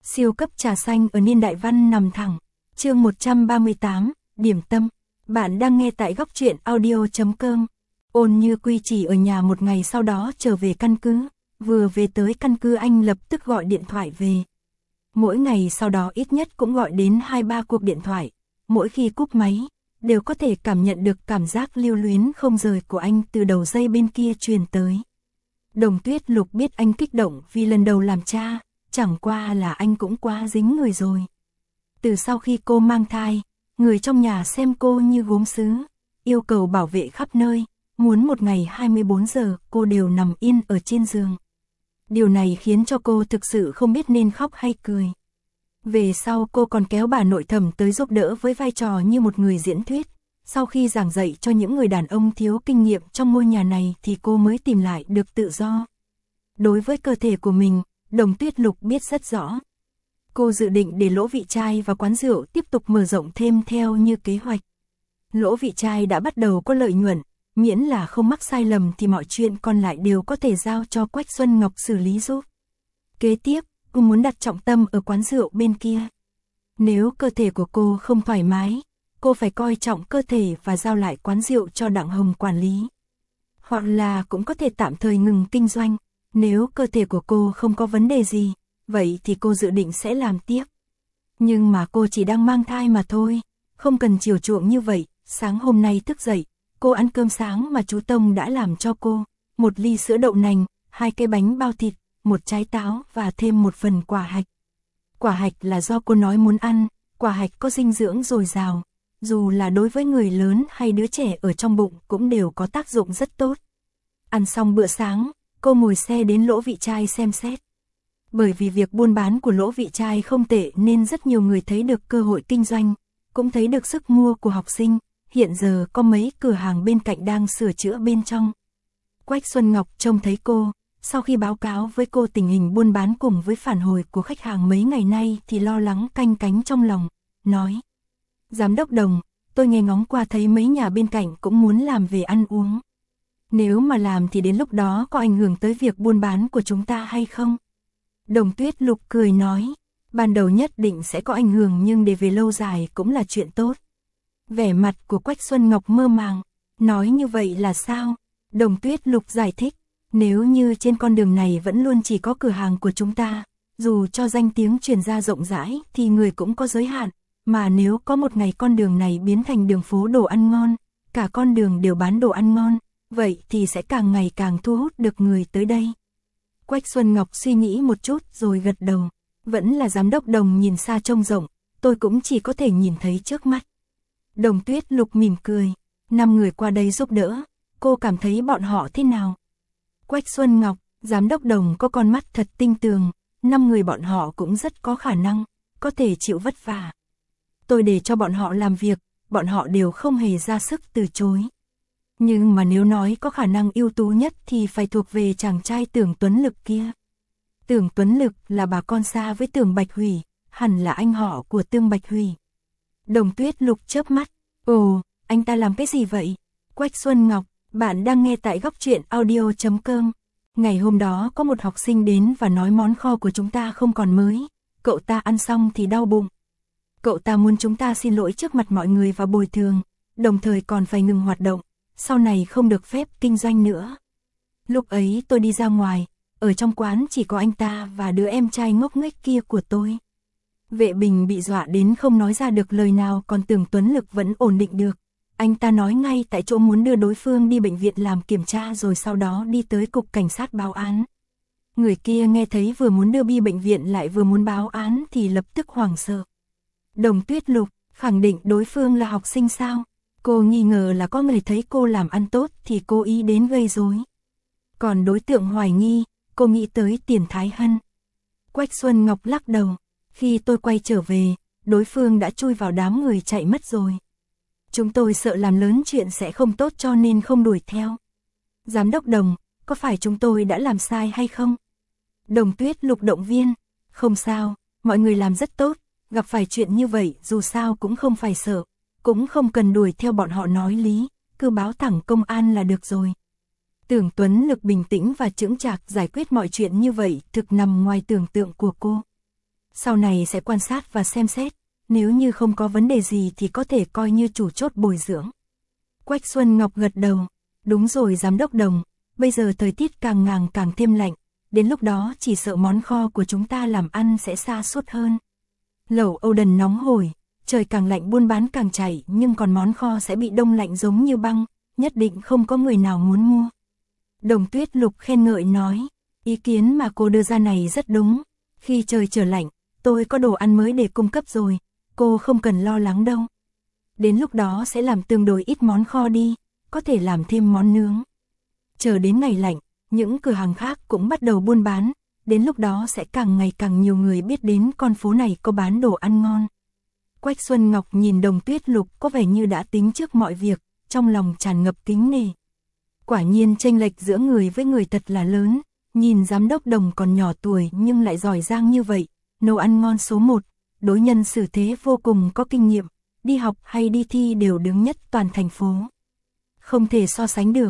Siêu cấp trà xanh ở niên đại văn nằm thẳng. Chương 138, điểm tâm. Bạn đang nghe tại góc truyện audio.com. Ôn Như Quy chỉ ở nhà một ngày sau đó trở về căn cứ. Vừa về tới căn cứ anh lập tức gọi điện thoại về. Mỗi ngày sau đó ít nhất cũng gọi đến 2-3 cuộc điện thoại. Mỗi khi cúp máy, đều có thể cảm nhận được cảm giác lưu luyến không rời của anh từ đầu dây bên kia truyền tới. Đồng Tuyết Lục biết anh kích động vì lần đầu làm cha, chẳng qua là anh cũng quá dính người rồi. Từ sau khi cô mang thai, người trong nhà xem cô như gốm sứ, yêu cầu bảo vệ khắp nơi, muốn một ngày 24 giờ cô đều nằm yên ở trên giường. Điều này khiến cho cô thực sự không biết nên khóc hay cười. Về sau cô còn kéo bà nội thẩm tới giúp đỡ với vai trò như một người diễn thuyết. Sau khi giảng dạy cho những người đàn ông thiếu kinh nghiệm trong ngôi nhà này thì cô mới tìm lại được tự do. Đối với cơ thể của mình, Đồng Tuyết Lục biết rất rõ. Cô dự định để Lỗ Vị Trai và quán rượu tiếp tục mở rộng thêm theo như kế hoạch. Lỗ Vị Trai đã bắt đầu có lợi nhuận, miễn là không mắc sai lầm thì mọi chuyện còn lại đều có thể giao cho Quách Xuân Ngọc xử lý giúp. Kế tiếp, cô muốn đặt trọng tâm ở quán rượu bên kia. Nếu cơ thể của cô không thoải mái, cô phải coi trọng cơ thể và giao lại quán rượu cho Đặng Hồng quản lý. Hoặc là cũng có thể tạm thời ngừng kinh doanh. Nếu cơ thể của cô không có vấn đề gì, vậy thì cô dự định sẽ làm tiếp. Nhưng mà cô chỉ đang mang thai mà thôi, không cần chiều chuộng như vậy. Sáng hôm nay thức dậy, cô ăn cơm sáng mà chú Tông đã làm cho cô. 1 ly sữa đậu nành, 2 cái bánh bao thịt, 1 trái táo và thêm 1 phần quả hạch. Quả hạch là do cô nói muốn ăn, quả hạch có dinh dưỡng dồi dào. Dù là đối với người lớn hay đứa trẻ ở trong bụng cũng đều có tác dụng rất tốt. Ăn xong bữa sáng, cô ngồi xe đến Lỗ Vị Trai xem xét. Bởi vì việc buôn bán của Lỗ Vị Trai không tệ nên rất nhiều người thấy được cơ hội kinh doanh, cũng thấy được sức mua của học sinh. Hiện giờ có mấy cửa hàng bên cạnh đang sửa chữa bên trong. Quách Xuân Ngọc trông thấy cô, sau khi báo cáo với cô tình hình buôn bán cùng với phản hồi của khách hàng mấy ngày nay thì lo lắng canh cánh trong lòng, nói: Giám đốc Đồng, tôi nghe ngóng qua thấy mấy nhà bên cạnh cũng muốn làm về ăn uống. Nếu mà làm thì đến lúc đó có ảnh hưởng tới việc buôn bán của chúng ta hay không? Đồng Tuyết Lục cười nói: ban đầu nhất định sẽ có ảnh hưởng nhưng để về lâu dài cũng là chuyện tốt. Vẻ mặt của Quách Xuân Ngọc mơ màng, nói như vậy là sao? Đồng Tuyết Lục giải thích: nếu như trên con đường này vẫn luôn chỉ có cửa hàng của chúng ta, dù cho danh tiếng truyền ra rộng rãi thì người cũng có giới hạn, mà nếu có một ngày con đường này biến thành đường phố đồ ăn ngon, cả con đường đều bán đồ ăn ngon, vậy thì sẽ càng ngày càng thu hút được người tới đây. Quách Xuân Ngọc suy nghĩ một chút rồi gật đầu, vẫn là giám đốc Đồng nhìn xa trông rộng, tôi cũng chỉ có thể nhìn thấy trước mắt. Đồng Tuyết Lục mỉm cười, 5 người qua đây giúp đỡ, cô cảm thấy bọn họ thế nào? Quách Xuân Ngọc, giám đốc Đồng có con mắt thật tinh tường, 5 người bọn họ cũng rất có khả năng, có thể chịu vất vả. Tôi để cho bọn họ làm việc, bọn họ đều không hề ra sức từ chối. Nhưng mà nếu nói có khả năng ưu tú nhất thì phải thuộc về chàng trai Tưởng Tuấn Lực kia. Tưởng Tuấn Lực là bà con xa với Tưởng Bạch Hủy, hẳn là anh họ của Tương Bạch Hủy. Đồng Tuyết Lục chớp mắt, ồ, anh ta làm cái gì vậy? Quách Xuân Ngọc, bạn đang nghe tại góc truyện audio.com. Ngày hôm đó có một học sinh đến và nói món kho của chúng ta không còn mới, cậu ta ăn xong thì đau bụng. Cậu ta muốn chúng ta xin lỗi trước mặt mọi người và bồi thường, đồng thời còn phải ngừng hoạt động, sau này không được phép kinh doanh nữa. Lúc ấy tôi đi ra ngoài, ở trong quán chỉ có anh ta và đứa em trai ngốc nghếch kia của tôi. Vệ Bình bị dọa đến không nói ra được lời nào, còn Tưởng Tuấn Lực vẫn ổn định được. Anh ta nói ngay tại chỗ muốn đưa đối phương đi bệnh viện làm kiểm tra rồi sau đó đi tới cục cảnh sát báo án. Người kia nghe thấy vừa muốn đưa đi bệnh viện lại vừa muốn báo án thì lập tức hoảng sợ. Đồng Tuyết Lục, khẳng định đối phương là học sinh sao? Cô nghi ngờ là có người thấy cô làm ăn tốt thì cố ý đến gây rối. Còn đối tượng hoài nghi, cô nghĩ tới Tiền Thái Hân. Quách Xuân Ngọc lắc đầu, khi tôi quay trở về, đối phương đã chui vào đám người chạy mất rồi. Chúng tôi sợ làm lớn chuyện sẽ không tốt cho nên không đuổi theo. Giám đốc Đồng, có phải chúng tôi đã làm sai hay không? Đồng Tuyết Lục động viên, không sao, mọi người làm rất tốt, gặp phải chuyện như vậy dù sao cũng không phải sợ, cũng không cần đuổi theo bọn họ nói lý, cứ báo thẳng công an là được rồi. Tưởng Tuấn Lực bình tĩnh và chững chạc giải quyết mọi chuyện như vậy thực nằm ngoài tưởng tượng của cô. Sau này sẽ quan sát và xem xét, nếu như không có vấn đề gì thì có thể coi như chủ chốt bồi dưỡng. Quách Xuân Ngọc gật đầu, đúng rồi giám đốc Đồng, bây giờ thời tiết càng thêm lạnh, đến lúc đó chỉ sợ món kho của chúng ta làm ăn sẽ sa sút hơn. Lẩu Âu Đần nóng hổi, trời càng lạnh buôn bán càng chảy, nhưng còn món kho sẽ bị đông lạnh giống như băng, nhất định không có người nào muốn mua. Đồng Tuyết Lục khen ngợi nói, ý kiến mà cô đưa ra này rất đúng, khi trời trở lạnh, tôi có đồ ăn mới để cung cấp rồi, cô không cần lo lắng đâu. Đến lúc đó sẽ làm tương đối ít món kho đi, có thể làm thêm món nướng. Chờ đến ngày lạnh, những cửa hàng khác cũng bắt đầu buôn bán, đến lúc đó sẽ càng ngày càng nhiều người biết đến con phố này có bán đồ ăn ngon. Quách Xuân Ngọc nhìn Đồng Tuyết Lục có vẻ như đã tính trước mọi việc, trong lòng tràn ngập kính nể. Quả nhiên chênh lệch giữa người với người thật là lớn, nhìn giám đốc Đồng còn nhỏ tuổi nhưng lại giỏi giang như vậy, nấu ăn ngon số 1, đối nhân xử thế vô cùng có kinh nghiệm, đi học hay đi thi đều đứng nhất toàn thành phố. Không thể so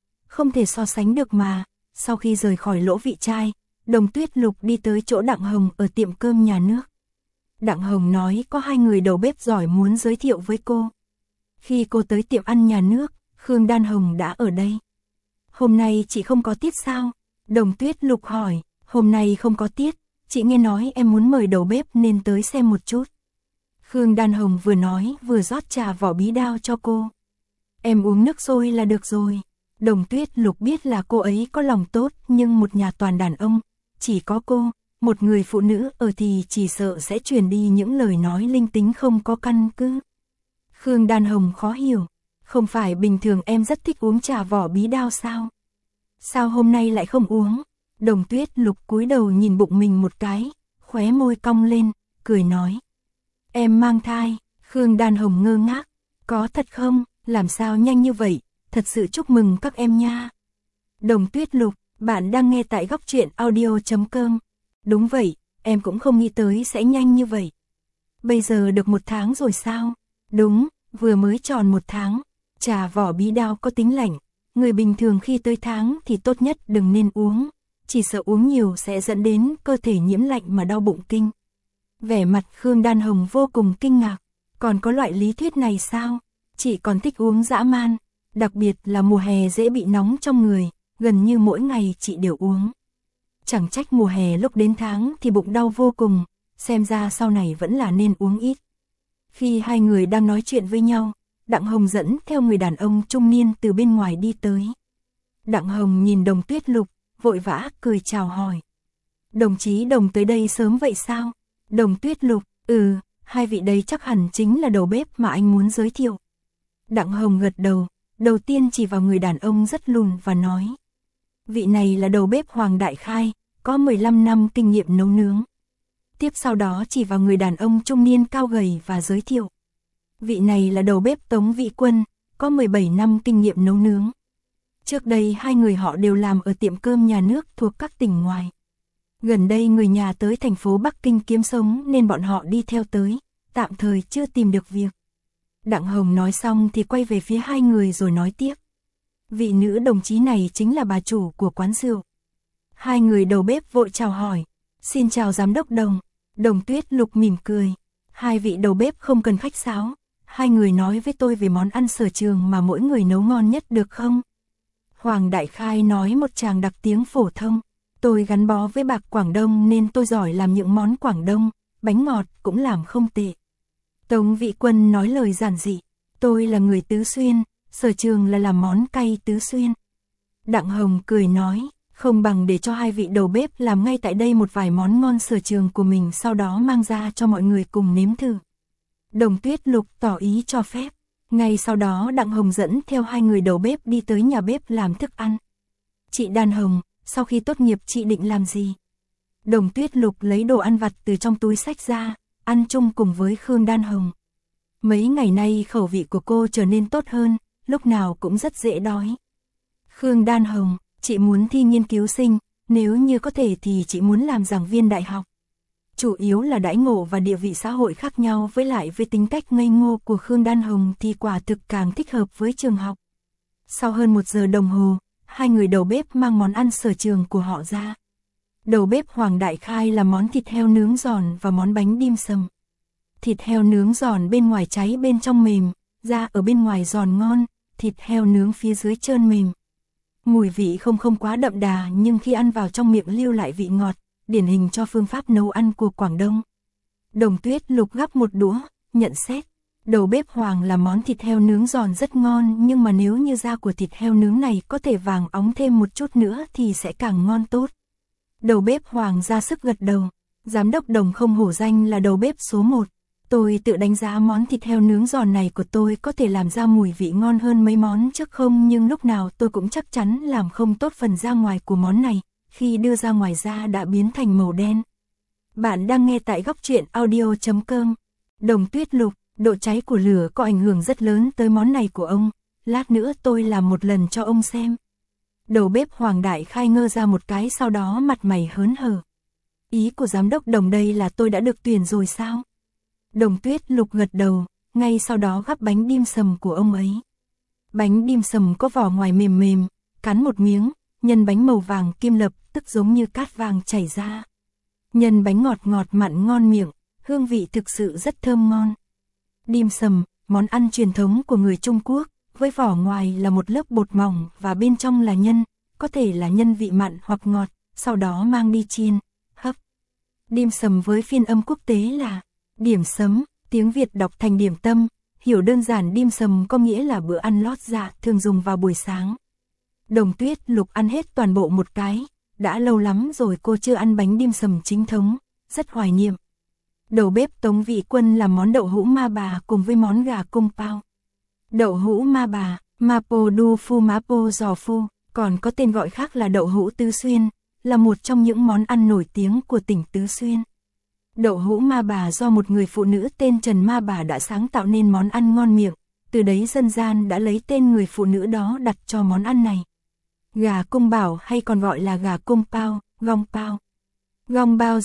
sánh được mà. Sau khi rời khỏi Lỗ Vị Trai, Đồng Tuyết Lục đi tới chỗ Đặng Hồng ở tiệm cơm nhà nước. Đặng Hồng nói có 2 người đầu bếp giỏi muốn giới thiệu với cô. Khi cô tới tiệm ăn nhà nước, Khương Đan Hồng đã ở đây. Hôm nay chị không có tiết sao? Đồng Tuyết Lục hỏi, hôm nay không có tiết, chị nghe nói em muốn mời đầu bếp nên tới xem một chút. Khương Đan Hồng vừa nói vừa rót trà vỏ bí đao cho cô. Em uống nước sôi là được rồi. Đồng Tuyết Lục biết là cô ấy có lòng tốt, nhưng một nhà toàn đàn ông, chỉ có cô, một người phụ nữ ở thì chỉ sợ sẽ truyền đi những lời nói linh tinh không có căn cứ. Khương Đan Hồng khó hiểu, không phải bình thường em rất thích uống trà vỏ bí đao sao? Sao hôm nay lại không uống? Đồng Tuyết Lục cúi đầu nhìn bụng mình một cái, khóe môi cong lên, cười nói. Em mang thai. Khương Đan Hồng ngơ ngác, có thật không? Làm sao nhanh như vậy? Thật sự chúc mừng các em nha. Đồng Tuyết Lục, bạn đang nghe tại góc truyện audio.com. Đúng vậy, em cũng không nghĩ tới sẽ nhanh như vậy. Bây giờ được 1 tháng rồi sao? Đúng, vừa mới tròn 1 tháng. Trà vỏ bí đao có tính lạnh, người bình thường khi tới tháng thì tốt nhất đừng nên uống, chỉ sợ uống nhiều sẽ dẫn đến cơ thể nhiễm lạnh mà đau bụng kinh. Vẻ mặt Khương Đan Hồng vô cùng kinh ngạc, còn có loại lý thuyết này sao? Chị còn thích uống dã man, đặc biệt là mùa hè dễ bị nóng trong người, gần như mỗi ngày chị đều uống. Chẳng trách mùa hè lúc đến tháng thì bụng đau vô cùng, xem ra sau này vẫn là nên uống ít. Khi 2 người đang nói chuyện với nhau, Đặng Hồng dẫn theo người đàn ông trung niên từ bên ngoài đi tới. Đặng Hồng nhìn Đồng Tuyết Lục, vội vã cười chào hỏi. Đồng chí Đồng tới đây sớm vậy sao? Đồng Tuyết Lục, 2 vị đấy chắc hẳn chính là đầu bếp mà anh muốn giới thiệu. Đặng Hồng gật đầu, đầu tiên chỉ vào người đàn ông rất lùn và nói. Vị này là đầu bếp Hoàng Đại Khai, có 15 năm kinh nghiệm nấu nướng. Tiếp sau đó chỉ vào người đàn ông trung niên cao gầy và giới thiệu. Vị này là đầu bếp Tống Vĩ Quân, có 17 năm kinh nghiệm nấu nướng. Trước đây 2 người họ đều làm ở tiệm cơm nhà nước thuộc các tỉnh ngoài. Gần đây người nhà tới thành phố Bắc Kinh kiếm sống nên bọn họ đi theo tới, tạm thời chưa tìm được việc. Đặng Hồng nói xong thì quay về phía 2 người rồi nói tiếp. Vị nữ đồng chí này chính là bà chủ của quán rượu. 2 người đầu bếp vội chào hỏi. Xin chào giám đốc Đồng. Đồng Tuyết Lục mỉm cười. 2 vị đầu bếp không cần khách sáo. 2 người nói với tôi về món ăn sở trường mà mỗi người nấu ngon nhất được không? Hoàng Đại Khai nói một tràng đặc tiếng phổ thông. Tôi gắn bó với bạc Quảng Đông nên tôi giỏi làm những món Quảng Đông, bánh ngọt cũng làm không tệ. Tống Vĩ Quân nói lời giản dị. Tôi là người Tứ Xuyên, sở trường là làm món cay Tứ Xuyên. Đặng Hồng cười nói, không bằng để cho 2 vị đầu bếp làm ngay tại đây một vài món ngon sở trường của mình, sau đó mang ra cho mọi người cùng nếm thử. Đồng Tuyết Lục tỏ ý cho phép. Ngay sau đó Đặng Hồng dẫn theo 2 người đầu bếp đi tới nhà bếp làm thức ăn. Chị Đan Hồng, sau khi tốt nghiệp chị định làm gì? Đồng Tuyết Lục lấy đồ ăn vặt từ trong túi xách ra, ăn chung cùng với Khương Đan Hồng. Mấy ngày nay khẩu vị của cô trở nên tốt hơn, lúc nào cũng rất dễ đói. Khương Đan Hồng, chị muốn thi nghiên cứu sinh, nếu như có thể thì chị muốn làm giảng viên đại học. Chủ yếu là đãi ngộ và địa vị xã hội khác nhau, với lại với tính cách ngây ngô của Khương Đan Hồng thì quả thực càng thích hợp với trường học. Sau hơn 1 giờ đồng hồ, 2 người đầu bếp mang món ăn sở trường của họ ra. Đầu bếp Hoàng đại khai làm món thịt heo nướng giòn và món bánh dim sum. Thịt heo nướng giòn bên ngoài cháy bên trong mềm, da ở bên ngoài giòn ngon, thịt heo nướng phía dưới trơn mềm. Mùi vị không quá đậm đà nhưng khi ăn vào trong miệng lưu lại vị ngọt, điển hình cho phương pháp nấu ăn của Quảng Đông. Đồng Tuyết Lục gắp một đũa, nhận xét. Đầu bếp Hoàng làm món thịt heo nướng giòn rất ngon nhưng mà nếu như da của thịt heo nướng này có thể vàng óng thêm một chút nữa thì sẽ càng ngon tốt. Đầu bếp Hoàng ra sức gật đầu. Giám đốc Đồng không hổ danh là đầu bếp số 1. Tôi tự đánh giá món thịt heo nướng giòn này của tôi có thể làm ra mùi vị ngon hơn mấy món trước không, nhưng lúc nào tôi cũng chắc chắn làm không tốt phần da ngoài của món này, khi đưa ra ngoài da đã biến thành màu đen. Bạn đang nghe tại góc truyện audio.com. Đồng Tuyết Lục, độ cháy của lửa có ảnh hưởng rất lớn tới món này của ông, lát nữa tôi làm một lần cho ông xem. Đầu bếp Hoàng đại khai ngơ ra một cái, sau đó mặt mày hớn hở. Ý của giám đốc Đồng đây là tôi đã được tuyển rồi sao? Đồng Tuyết Lục gật đầu, ngay sau đó gắp bánh dim sum của ông ấy. Bánh dim sum có vỏ ngoài mềm mềm, cắn một miếng, nhân bánh màu vàng kim lập tức giống như cát vàng chảy ra. Nhân bánh ngọt ngọt mặn ngon miệng, hương vị thực sự rất thơm ngon. Dim sum, món ăn truyền thống của người Trung Quốc, với vỏ ngoài là một lớp bột mỏng và bên trong là nhân, có thể là nhân vị mặn hoặc ngọt, sau đó mang đi chiên, hấp. Dim sum với phiên âm quốc tế là điểm sấm, tiếng Việt đọc thành điểm tâm, hiểu đơn giản dim sum có nghĩa là bữa ăn lót dạ thường dùng vào buổi sáng. Đồng Tuyết Lục ăn hết toàn bộ một cái, đã lâu lắm rồi cô chưa ăn bánh dim sum chính thống, rất hoài niệm. Đầu bếp Tống Vĩ Quân làm món đậu hũ ma bà cùng với món gà cung pao. Đậu hũ ma bà, Mapo Du Phu Mapo Giò Phu, còn có tên gọi khác là đậu hũ Tứ Xuyên, là một trong những món ăn nổi tiếng của tỉnh Tứ Xuyên. Đậu hũ ma bà do một người phụ nữ tên Trần Ma Bà đã sáng tạo nên món ăn ngon miệng, từ đấy dân gian đã lấy tên người phụ nữ đó đặt cho món ăn này. Gà cung bảo hay còn gọi là gà cung pao, gong pao. Gong bao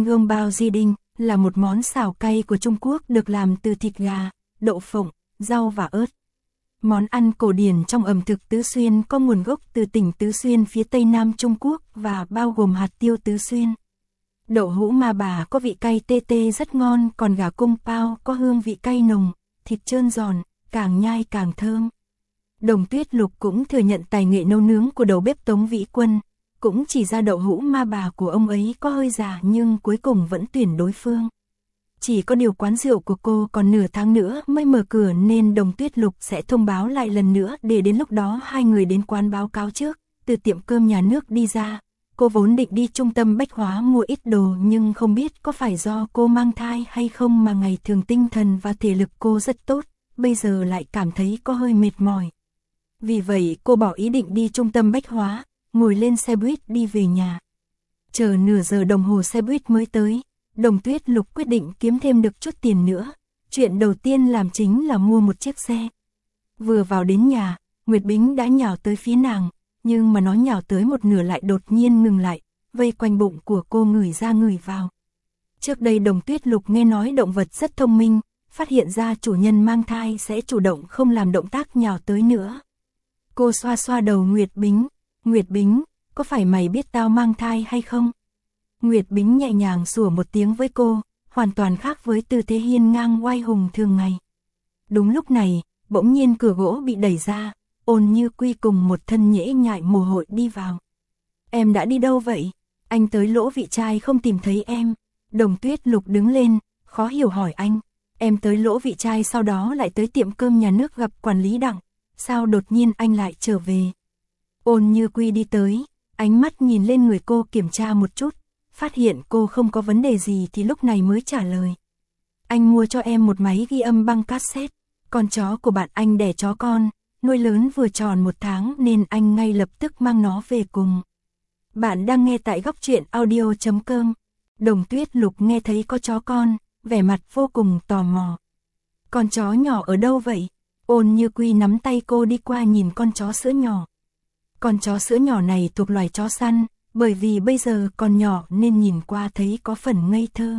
di đinh là một món xào cay của Trung Quốc được làm từ thịt gà, đậu phộng, rau và ớt. Món ăn cổ điển trong ẩm thực Tứ Xuyên có nguồn gốc từ tỉnh Tứ Xuyên phía tây nam Trung Quốc và bao gồm hạt tiêu Tứ Xuyên. Đậu hũ ma bà có vị cay tê tê rất ngon, còn gà cung pao có hương vị cay nồng, thịt trơn giòn, càng nhai càng thơm. Đồng Tuyết Lục cũng thừa nhận tài nghệ nấu nướng của đầu bếp Tống Vĩ Quân, cũng chỉ ra đậu hũ ma bà của ông ấy có hơi già nhưng cuối cùng vẫn tuyển đối phương. Chỉ có điều quán rượu của cô còn nửa tháng nữa mới mở cửa nên Đồng Tuyết Lục sẽ thông báo lại lần nữa để đến lúc đó hai người đến quán báo cáo trước. Từ tiệm cơm nhà nước đi ra, cô vốn định đi trung tâm bách hóa mua ít đồ nhưng không biết có phải do cô mang thai hay không mà ngày thường tinh thần và thể lực cô rất tốt, bây giờ lại cảm thấy có hơi mệt mỏi. Vì vậy cô bỏ ý định đi trung tâm bách hóa, ngồi lên xe buýt đi về nhà. Chờ nửa giờ đồng hồ xe buýt mới tới, Đồng Tuyết Lục quyết định kiếm thêm được chút tiền nữa. Chuyện đầu tiên làm chính là mua một chiếc xe. Vừa vào đến nhà, Nguyệt Bính đã nhào tới phía nàng, nhưng mà nó nhào tới một nửa lại đột nhiên ngừng lại, vây quanh bụng của cô ngửi ra ngửi vào. Trước đây Đồng Tuyết Lục nghe nói động vật rất thông minh, phát hiện ra chủ nhân mang thai sẽ chủ động không làm động tác nhào tới nữa. Cô xoa xoa đầu Nguyệt Bính, có phải mày biết tao mang thai hay không? Nguyệt Bính nhẹ nhàng sủa một tiếng với cô, hoàn toàn khác với tư thế hiên ngang oai hùng thường ngày. Đúng lúc này, bỗng nhiên cửa gỗ bị đẩy ra, Ôn Như Quy cùng một thân nhễ nhại mồ hôi đi vào. Em đã đi đâu vậy? Anh tới Lỗ Vị Trai không tìm thấy em. Đồng Tuyết Lục đứng lên, khó hiểu hỏi anh. Em tới Lỗ Vị Trai sau đó lại tới tiệm cơm nhà nước gặp quản lý Đặng. Sao đột nhiên anh lại trở về? Ôn Như Quy đi tới, ánh mắt nhìn lên người cô kiểm tra một chút, phát hiện cô không có vấn đề gì thì lúc này mới trả lời. Anh mua cho em một máy ghi âm băng cassette, con chó của bạn anh đẻ chó con, nuôi lớn vừa tròn 1 tháng nên anh ngay lập tức mang nó về cùng. Bạn đang nghe tại góc truyện audio.com. Đồng Tuyết Lục nghe thấy có chó con, vẻ mặt vô cùng tò mò. Con chó nhỏ ở đâu vậy? Ôn Như Quy nắm tay cô đi qua nhìn con chó sữa nhỏ. Con chó sữa nhỏ này thuộc loài chó săn, bởi vì bây giờ còn nhỏ nên nhìn qua thấy có phần ngây thơ.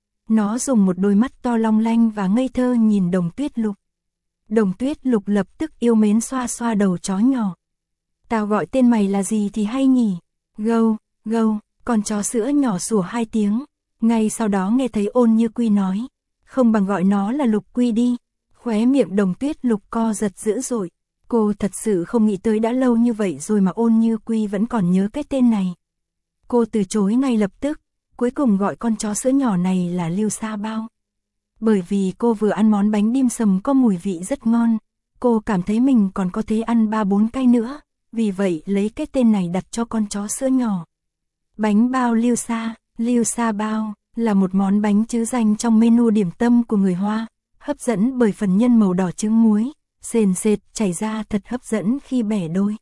Nó dùng một đôi mắt to long lanh và ngây thơ nhìn Đồng Tuyết Lục. Đồng Tuyết Lục lập tức yêu mến xoa xoa đầu chó nhỏ. Tao gọi tên mày là gì thì hay nhỉ? Gâu, gâu, Con chó sữa nhỏ sủa 2 tiếng, ngay sau đó nghe thấy Ôn Như Quy nói, không bằng gọi nó là Lục Quy đi. Khóe miệng Đồng Tuyết Lục co giật dữ dội. Cô thật sự không nghĩ tới đã lâu như vậy rồi mà Ôn Như Quy vẫn còn nhớ cái tên này. Cô từ chối ngay lập tức, cuối cùng gọi con chó sữa nhỏ này là Lưu Sa Bao. Bởi vì cô vừa ăn món bánh dim sum có mùi vị rất ngon, cô cảm thấy mình còn có thể ăn 3-4 cái nữa, vì vậy lấy cái tên này đặt cho con chó sữa nhỏ. Bánh bao Lưu Sa Bao là một món bánh trứ danh trong menu điểm tâm của người Hoa, hấp dẫn bởi phần nhân màu đỏ trứng muối, sền sệt chảy ra thật hấp dẫn khi bẻ đôi.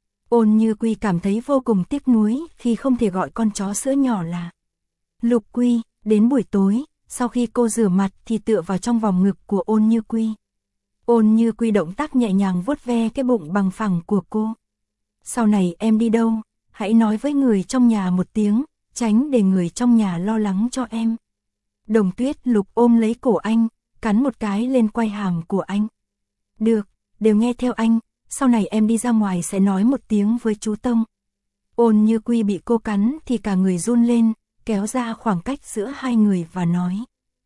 Ôn Như Quy cảm thấy vô cùng tiếc nuối khi không thể gọi con chó sữa nhỏ là Lục Quy. Đến buổi tối, sau khi cô rửa mặt thì tựa vào trong vòng ngực của Ôn Như Quy. Ôn Như Quy động tác nhẹ nhàng vuốt ve cái bụng bằng phẳng của cô. Sau này em đi đâu, hãy nói với người trong nhà một tiếng, tránh để người trong nhà lo lắng cho em. Đồng Tuyết Lục ôm lấy cổ anh, cắn một cái lên quai hàm của anh. Được, đều nghe theo anh, sau này em đi ra ngoài sẽ nói một tiếng với chú Tông. Ôn Như Quy bị cô cắn thì cả người run lên, kéo ra khoảng cách giữa hai người và nói.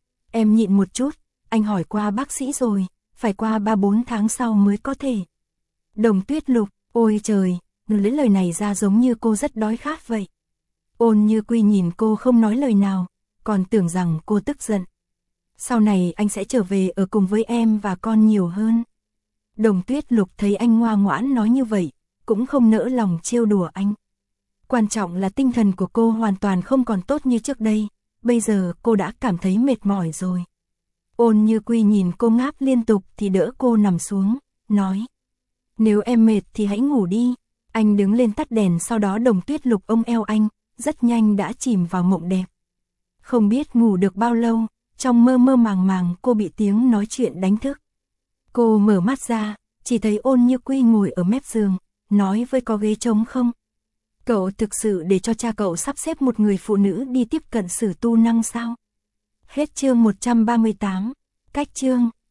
Em nhịn một chút, anh hỏi qua bác sĩ rồi, phải qua 3-4 tháng sau mới có thể. Đồng Tuyết Lục, ôi trời, lấy lời này ra giống như cô rất đói khát vậy. Ôn Như Quy nhìn cô không nói lời nào, còn tưởng rằng cô tức giận. Sau này anh sẽ trở về ở cùng với em và con nhiều hơn. Đồng Tuyết Lục thấy anh ngoan ngoãn nói như vậy, cũng không nỡ lòng trêu đùa anh. Quan trọng là tinh thần của cô hoàn toàn không còn tốt như trước đây, bây giờ cô đã cảm thấy mệt mỏi rồi. Ôn Như Quy nhìn cô ngáp liên tục thì đỡ cô nằm xuống, nói. Nếu em mệt thì hãy ngủ đi. Anh đứng lên tắt đèn, sau đó Đồng Tuyết Lục ôm eo anh, rất nhanh đã chìm vào mộng đẹp. Không biết ngủ được bao lâu, trong mơ mơ màng màng cô bị tiếng nói chuyện đánh thức. Cô mở mắt ra, chỉ thấy Ôn Như Quy ngồi ở mép giường, nói với có ghế trống không? Cậu thực sự để cho cha cậu sắp xếp một người phụ nữ đi tiếp cận Sử Tu Năng sao? Hết chương 138, cách chương.